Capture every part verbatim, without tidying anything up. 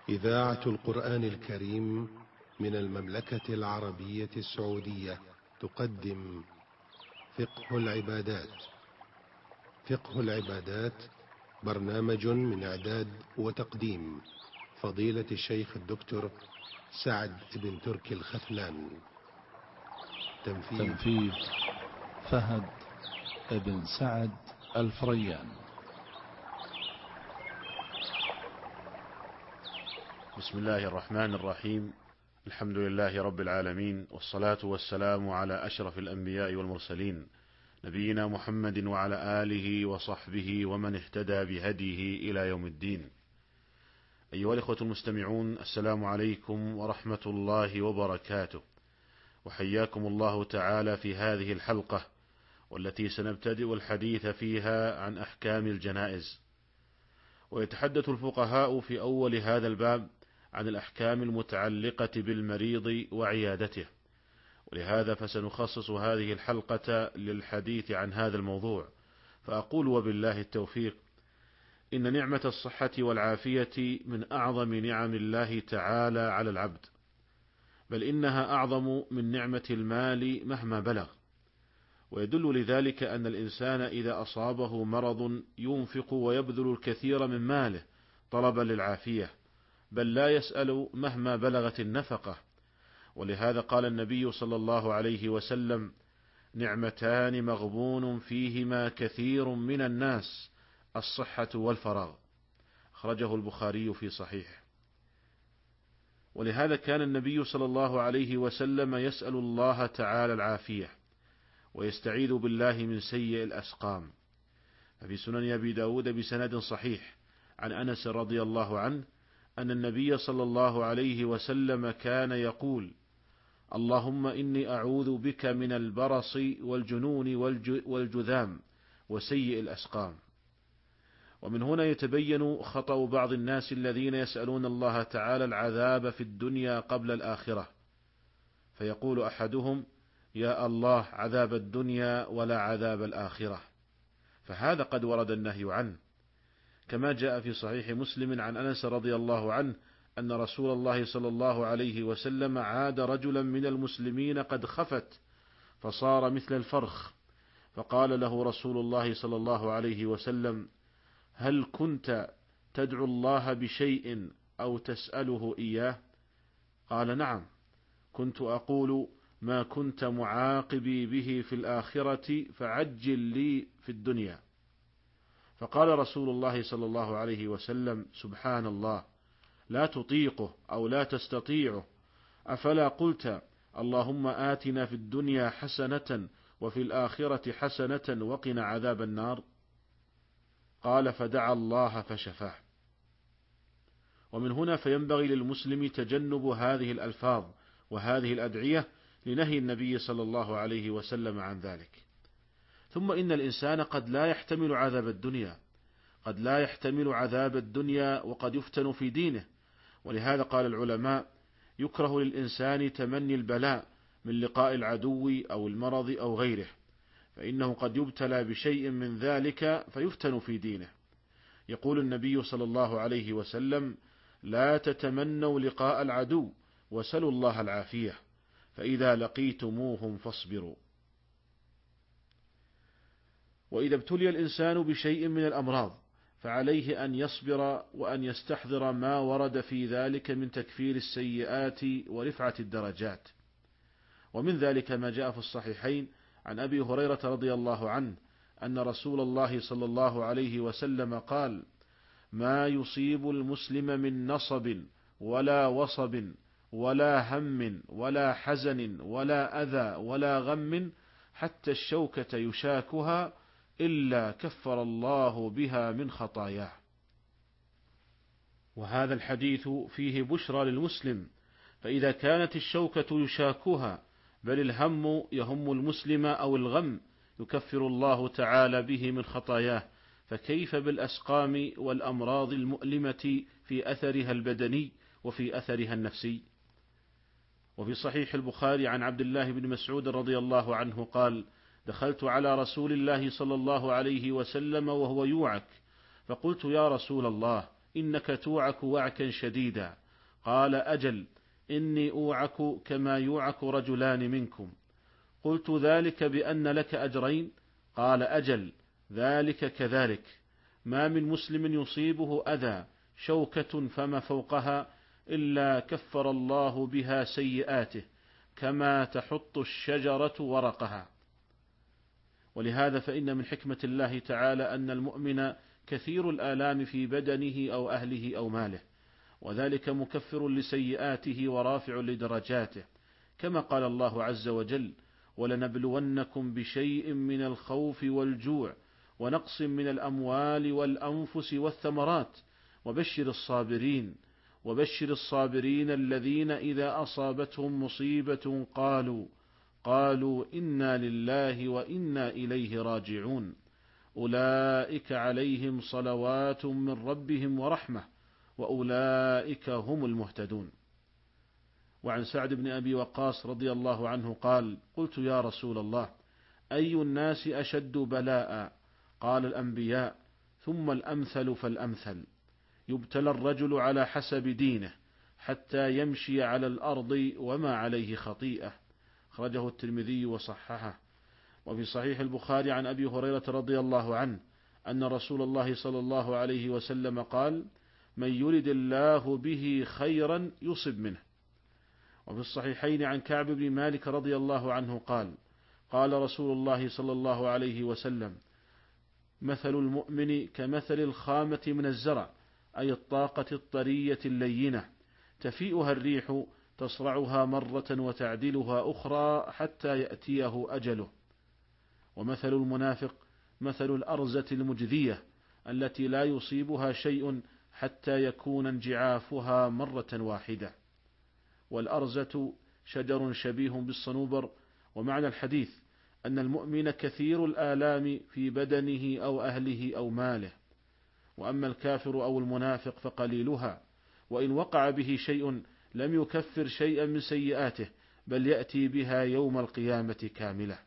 إذاعة القرآن الكريم من المملكة العربية السعودية تقدم فقه العبادات. فقه العبادات برنامج من إعداد وتقديم فضيلة الشيخ الدكتور سعد بن تركي الخثلان. تنفيذ, تنفيذ فهد بن سعد الفريان. بسم الله الرحمن الرحيم. الحمد لله رب العالمين، والصلاة والسلام على أشرف الأنبياء والمرسلين، نبينا محمد وعلى آله وصحبه ومن اهتدى بهديه إلى يوم الدين. أيها الإخوة المستمعون، السلام عليكم ورحمة الله وبركاته، وحياكم الله تعالى في هذه الحلقة، والتي سنبتدئ الحديث فيها عن أحكام الجنائز. ويتحدث الفقهاء في أول هذا الباب عن الأحكام المتعلقة بالمريض وعيادته، ولهذا فسنخصص هذه الحلقة للحديث عن هذا الموضوع. فأقول وبالله التوفيق: إن نعمة الصحة والعافية من أعظم نعم الله تعالى على العبد، بل إنها أعظم من نعمة المال مهما بلغ. ويدل لذلك أن الإنسان إذا أصابه مرض ينفق ويبذل الكثير من ماله طلبا للعافية، بل لا يسأل مهما بلغت النفقة. ولهذا قال النبي صلى الله عليه وسلم: نعمتان مغبون فيهما كثير من الناس، الصحة والفراغ. أخرجه البخاري في صحيح. ولهذا كان النبي صلى الله عليه وسلم يسأل الله تعالى العافية، ويستعيذ بالله من سيء الأسقام. ففي سنن أبي داود بسند صحيح عن أنس رضي الله عنه أن النبي صلى الله عليه وسلم كان يقول: اللهم إني أعوذ بك من البرص والجنون والجذام وسيء الأسقام. ومن هنا يتبين خطأ بعض الناس الذين يسألون الله تعالى العذاب في الدنيا قبل الآخرة، فيقول أحدهم: يا الله عذاب الدنيا ولا عذاب الآخرة، فهذا قد ورد النهي عنه، كما جاء في صحيح مسلم عن أنس رضي الله عنه أن رسول الله صلى الله عليه وسلم عاد رجلا من المسلمين قد خفت فصار مثل الفرخ، فقال له رسول الله صلى الله عليه وسلم: هل كنت تدعو الله بشيء أو تسأله إياه؟ قال: نعم، كنت أقول: ما كنت معاقبي به في الآخرة فعجل لي في الدنيا. فقال رسول الله صلى الله عليه وسلم: سبحان الله، لا تطيقه أو لا تستطيعه، أفلا قلت اللهم آتنا في الدنيا حسنة وفي الآخرة حسنة وقنا عذاب النار؟ قال: فدعا الله فشفاه. ومن هنا فينبغي للمسلم تجنب هذه الألفاظ وهذه الأدعية لنهي النبي صلى الله عليه وسلم عن ذلك. ثم إن الإنسان قد لا يحتمل عذاب الدنيا، قد لا يحتمل عذاب الدنيا وقد يفتن في دينه. ولهذا قال العلماء: يكره للإنسان تمني البلاء من لقاء العدو أو المرض أو غيره، فإنه قد يبتلى بشيء من ذلك فيفتن في دينه. يقول النبي صلى الله عليه وسلم: لا تتمنوا لقاء العدو وسلوا الله العافية، فإذا لقيتموهم فاصبروا. وإذا ابتلي الإنسان بشيء من الأمراض فعليه أن يصبر وأن يستحضر ما ورد في ذلك من تكفير السيئات ورفعة الدرجات. ومن ذلك ما جاء في الصحيحين عن أبي هريرة رضي الله عنه أن رسول الله صلى الله عليه وسلم قال: ما يصيب المسلم من نصب ولا وصب ولا هم ولا حزن ولا أذى ولا غم حتى الشوكة يشاكها إلا كفر الله بها من خطاياه. وهذا الحديث فيه بشرى للمسلم، فإذا كانت الشوكة يشاكها بل الهم يهم المسلم أو الغم يكفر الله تعالى به من خطاياه، فكيف بالأسقام والأمراض المؤلمة في أثرها البدني وفي أثرها النفسي؟ وفي صحيح البخاري عن عبد الله بن مسعود رضي الله عنه قال: دخلت على رسول الله صلى الله عليه وسلم وهو يوعك، فقلت: يا رسول الله، إنك توعك وعكا شديدا. قال أجل، إني أوعك كما يوعك رجلان منكم. قلت ذلك بأن لك أجرين؟ قال أجل، ذلك كذلك. ما من مسلم يصيبه أذى شوكة فما فوقها إلا كفر الله بها سيئاته كما تحط الشجرة ورقها. ولهذا فإن من حكمة الله تعالى أن المؤمن كثير الآلام في بدنه أو أهله أو ماله، وذلك مكفر لسيئاته ورافع لدرجاته، كما قال الله عز وجل: ولنبلونكم بشيء من الخوف والجوع ونقص من الأموال والأنفس والثمرات وبشر الصابرين وبشر الصابرين الذين إذا أصابتهم مصيبة قالوا قالوا إنا لله وإنا إليه راجعون أولئك عليهم صلوات من ربهم ورحمة وأولئك هم المهتدون. وعن سعد بن أبي وقاص رضي الله عنه قال: قلت يا رسول الله، أي الناس أشد بلاء؟ قال: الأنبياء، ثم الأمثل فالأمثل. يبتلى الرجل على حسب دينه حتى يمشي على الأرض وما عليه خطيئة. أخرجه الترمذي وصححه. وفي صحيح البخاري عن أبي هريرة رضي الله عنه أن رسول الله صلى الله عليه وسلم قال: من يرد الله به خيرا يصب منه. وفي الصحيحين عن كعب بن مالك رضي الله عنه قال: قال رسول الله صلى الله عليه وسلم: مثل المؤمن كمثل الخامة من الزرع، أي الطاقة الطرية اللينة، تفيئها الريح تصرعها مرة وتعدلها أخرى حتى يأتيه أجله. ومثل المنافق مثل الأرزة المجذية التي لا يصيبها شيء حتى يكون انجعافها مرة واحدة. والأرزة شجر شبيه بالصنوبر. ومعنى الحديث أن المؤمن كثير الآلام في بدنه أو أهله أو ماله، وأما الكافر أو المنافق فقليلها، وإن وقع به شيء لم يكفر شيئا من سيئاته، بل يأتي بها يوم القيامة كاملة.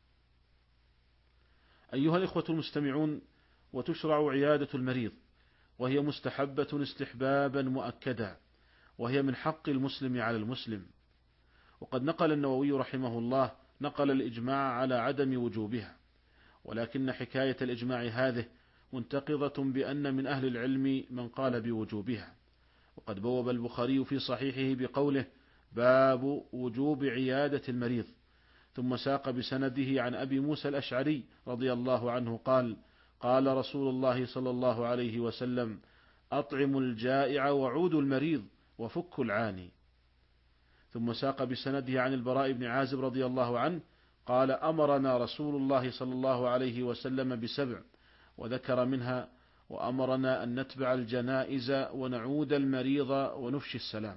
أيها الإخوة المستمعون، وتشرع عيادة المريض، وهي مستحبة استحبابا مؤكدا، وهي من حق المسلم على المسلم. وقد نقل النووي رحمه الله نقل الإجماع على عدم وجوبها، ولكن حكاية الإجماع هذه منتقضة بأن من أهل العلم من قال بوجوبها. وقد بوب البخاري في صحيحه بقوله: باب وجوب عيادة المريض، ثم ساق بسنده عن أبي موسى الأشعري رضي الله عنه قال: قال رسول الله صلى الله عليه وسلم: أطعموا الجائع وعودوا المريض وفكوا العاني. ثم ساق بسنده عن البراء بن عازب رضي الله عنه قال: أمرنا رسول الله صلى الله عليه وسلم بسبع، وذكر منها: وأمرنا أن نتبع الجنائز ونعود المريض ونفشي السلام.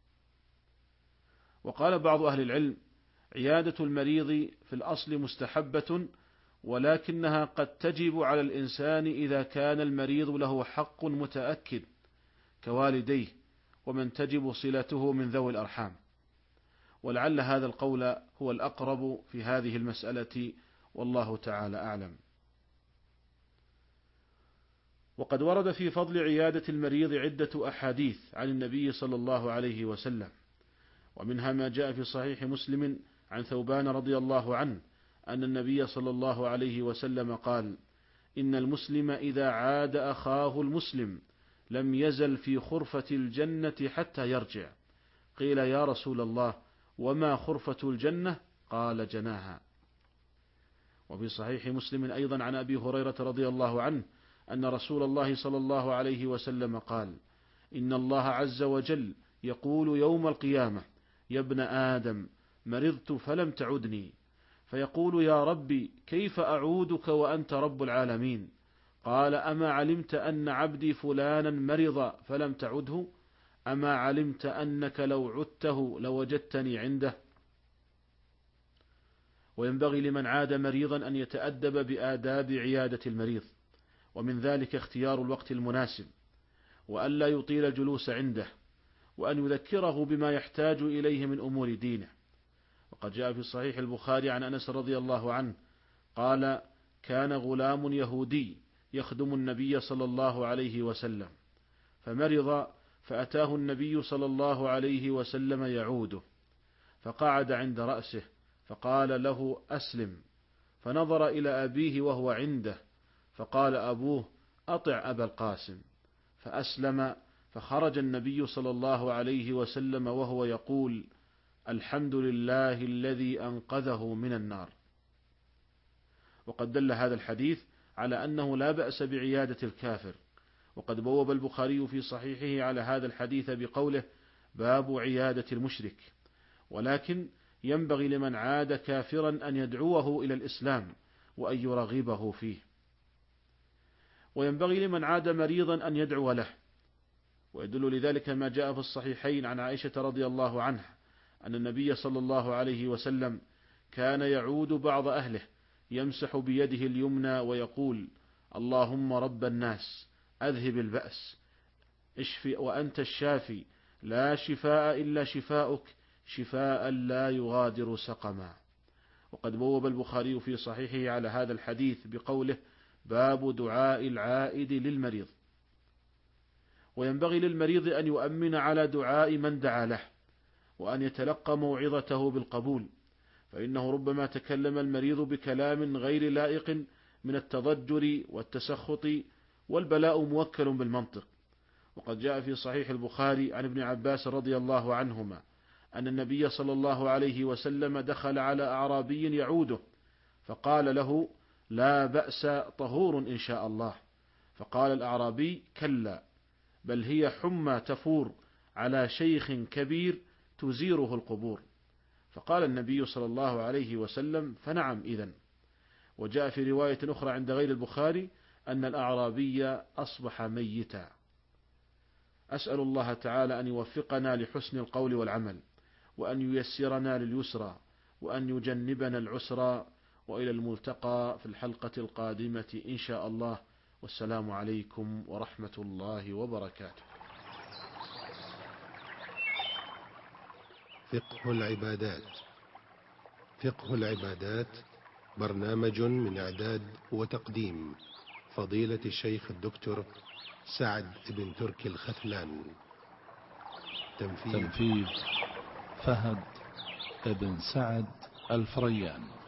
وقال بعض أهل العلم: عيادة المريض في الأصل مستحبة، ولكنها قد تجب على الإنسان إذا كان المريض له حق متأكد كوالديه ومن تجب صلته من ذوي الأرحام. ولعل هذا القول هو الأقرب في هذه المسألة، والله تعالى أعلم. وقد ورد في فضل عيادة المريض عدة أحاديث عن النبي صلى الله عليه وسلم، ومنها ما جاء في صحيح مسلم عن ثوبان رضي الله عنه أن النبي صلى الله عليه وسلم قال: إن المسلم إذا عاد أخاه المسلم لم يزل في خرفة الجنة حتى يرجع. قيل: يا رسول الله، وما خرفة الجنة؟ قال: جناها. وفي صحيح مسلم أيضا عن أبي هريرة رضي الله عنه أن رسول الله صلى الله عليه وسلم قال: إن الله عز وجل يقول يوم القيامة: يا ابن آدم، مرضت فلم تعدني. فيقول: يا ربي، كيف أعودك وأنت رب العالمين؟ قال: أما علمت أن عبدي فلانا مرض فلم تعده؟ أما علمت أنك لو عدته لوجدتني عنده؟ وينبغي لمن عاد مريضا أن يتأدب بآداب عيادة المريض، ومن ذلك اختيار الوقت المناسب، وألا يطيل الجلوس عنده، وأن يذكره بما يحتاج إليه من أمور دينه. وقد جاء في صحيح البخاري عن أنس رضي الله عنه قال: كان غلام يهودي يخدم النبي صلى الله عليه وسلم، فمرض، فأتاه النبي صلى الله عليه وسلم يعوده، فقعد عند رأسه فقال له: أسلم. فنظر إلى أبيه وهو عنده، فقال أبوه: أطع أبا القاسم. فأسلم، فخرج النبي صلى الله عليه وسلم وهو يقول: الحمد لله الذي أنقذه من النار. وقد دل هذا الحديث على أنه لا بأس بعيادة الكافر، وقد بوب البخاري في صحيحه على هذا الحديث بقوله: باب عيادة المشرك. ولكن ينبغي لمن عاد كافرا أن يدعوه إلى الإسلام وأن يرغبه فيه، وينبغي لمن عاد مريضا أن يدعو له. ويدل لذلك ما جاء في الصحيحين عن عائشة رضي الله عنها أن النبي صلى الله عليه وسلم كان يعود بعض أهله يمسح بيده اليمنى ويقول: اللهم رب الناس أذهب البأس، اشفي وأنت الشافي، لا شفاء إلا شفاؤك، شفاء لا يغادر سقما. وقد بوب البخاري في صحيحه على هذا الحديث بقوله: باب دعاء العائد للمريض. وينبغي للمريض أن يؤمن على دعاء من دعا له، وأن يتلقى موعظته بالقبول، فإنه ربما تكلم المريض بكلام غير لائق من التضجر والتسخط، والبلاء موكل بالمنطق. وقد جاء في صحيح البخاري عن ابن عباس رضي الله عنهما أن النبي صلى الله عليه وسلم دخل على أعرابي يعوده، فقال له: لا بأس، طهور إن شاء الله. فقال الأعرابي: كلا، بل هي حمى تفور على شيخ كبير تزيره القبور. فقال النبي صلى الله عليه وسلم: فنعم إذن. وجاء في رواية أخرى عند غير البخاري أن الأعرابي أصبح ميتا. أسأل الله تعالى أن يوفقنا لحسن القول والعمل، وأن ييسرنا لليسرى، وأن يجنبنا العسرى، وإلى الملتقى في الحلقة القادمة إن شاء الله، والسلام عليكم ورحمة الله وبركاته. فقه العبادات. فقه العبادات برنامج من إعداد وتقديم فضيلة الشيخ الدكتور سعد بن تركي الخثلان. تنفيذ فهد بن سعد الفريان.